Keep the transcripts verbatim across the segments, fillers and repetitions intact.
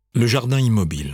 Le jardin immobile.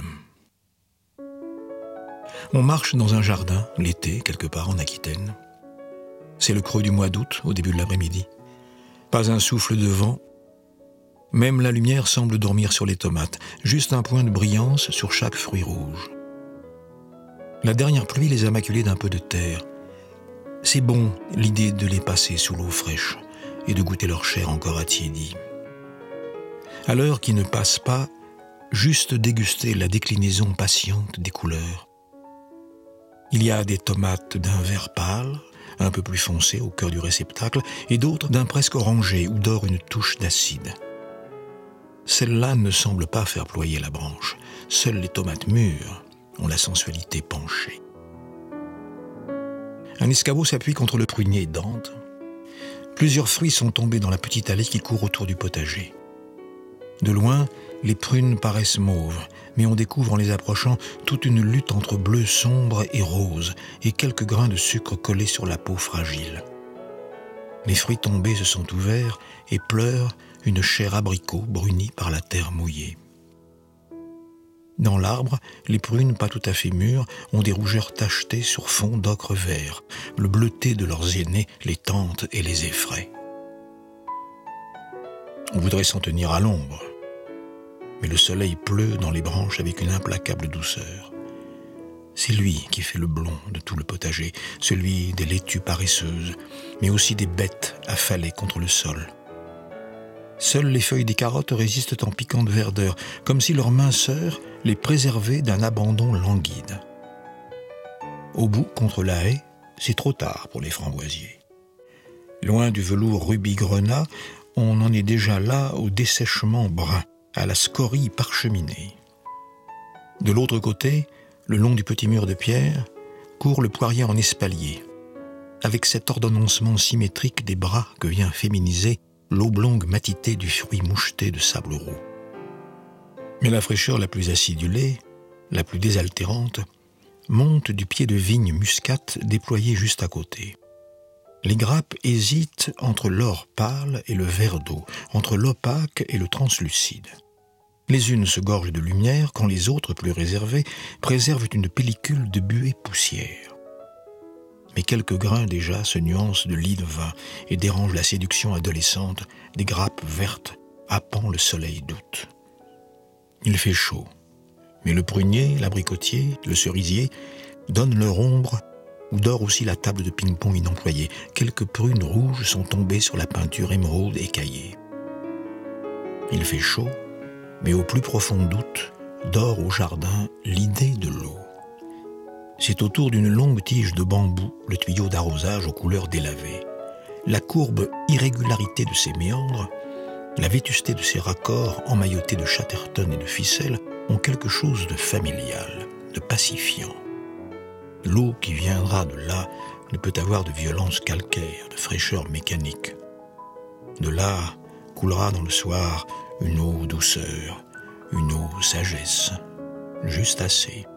On marche dans un jardin, l'été, quelque part en Aquitaine. C'est le creux du mois d'août, au début de l'après-midi. Pas un souffle de vent. Même la lumière semble dormir sur les tomates, juste un point de brillance sur chaque fruit rouge. La dernière pluie les a maculés d'un peu de terre. C'est bon, l'idée de les passer sous l'eau fraîche et de goûter leur chair encore attiédie. À l'heure qui ne passe pas, juste déguster la déclinaison patiente des couleurs. Il y a des tomates d'un vert pâle, un peu plus foncé au cœur du réceptacle, et d'autres d'un presque orangé où dort une touche d'acide. Celles-là ne semblent pas faire ployer la branche. Seules les tomates mûres ont la sensualité penchée. Un escabeau s'appuie contre le prunier Dante. Plusieurs fruits sont tombés dans la petite allée qui court autour du potager. De loin, les prunes paraissent mauves, mais on découvre en les approchant toute une lutte entre bleu sombre et rose, et quelques grains de sucre collés sur la peau fragile. Les fruits tombés se sont ouverts et pleurent une chair abricot brunie par la terre mouillée. Dans l'arbre, les prunes pas tout à fait mûres ont des rougeurs tachetées sur fond d'ocre vert. Le bleuté de leurs aînés les tente et les effraie. On voudrait s'en tenir à l'ombre, mais le soleil pleut dans les branches avec une implacable douceur. C'est lui qui fait le blond de tout le potager, celui des laitues paresseuses, mais aussi des bêtes affalées contre le sol. Seules les feuilles des carottes résistent en piquante verdeur, comme si leur minceur les préservait d'un abandon languide. Au bout, contre la haie, c'est trop tard pour les framboisiers. Loin du velours rubis-grenat, on en est déjà là au dessèchement brun, à la scorie parcheminée. De l'autre côté, le long du petit mur de pierre, court le poirier en espalier, avec cet ordonnancement symétrique des bras que vient féminiser l'oblongue matité du fruit moucheté de sable roux. Mais la fraîcheur la plus acidulée, la plus désaltérante, monte du pied de vigne muscate déployé juste à côté. Les grappes hésitent entre l'or pâle et le vert d'eau, entre l'opaque et le translucide. Les unes se gorgent de lumière quand les autres, plus réservées, préservent une pellicule de buée poussière. Mais quelques grains déjà se nuancent de lit de vin et dérangent la séduction adolescente des grappes vertes happant le soleil d'août. Il fait chaud, mais le prunier, l'abricotier, le cerisier donnent leur ombre où dort aussi la table de ping-pong inemployée. Quelques prunes rouges sont tombées sur la peinture émeraude écaillée. Il fait chaud, mais au plus profond doute dort au jardin l'idée de l'eau. C'est autour d'une longue tige de bambou le tuyau d'arrosage aux couleurs délavées. La courbe irrégularité de ses méandres, la vétusté de ses raccords emmaillotés de chatterton et de ficelles ont quelque chose de familial, de pacifiant. L'eau qui viendra de là ne peut avoir de violence calcaire, de fraîcheur mécanique. De là coulera dans le soir une eau douceur, une eau sagesse, juste assez.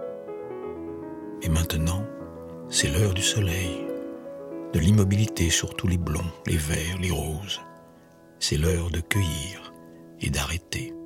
Et maintenant, c'est l'heure du soleil, de l'immobilité sur tous les blonds, les verts, les roses. C'est l'heure de cueillir et d'arrêter.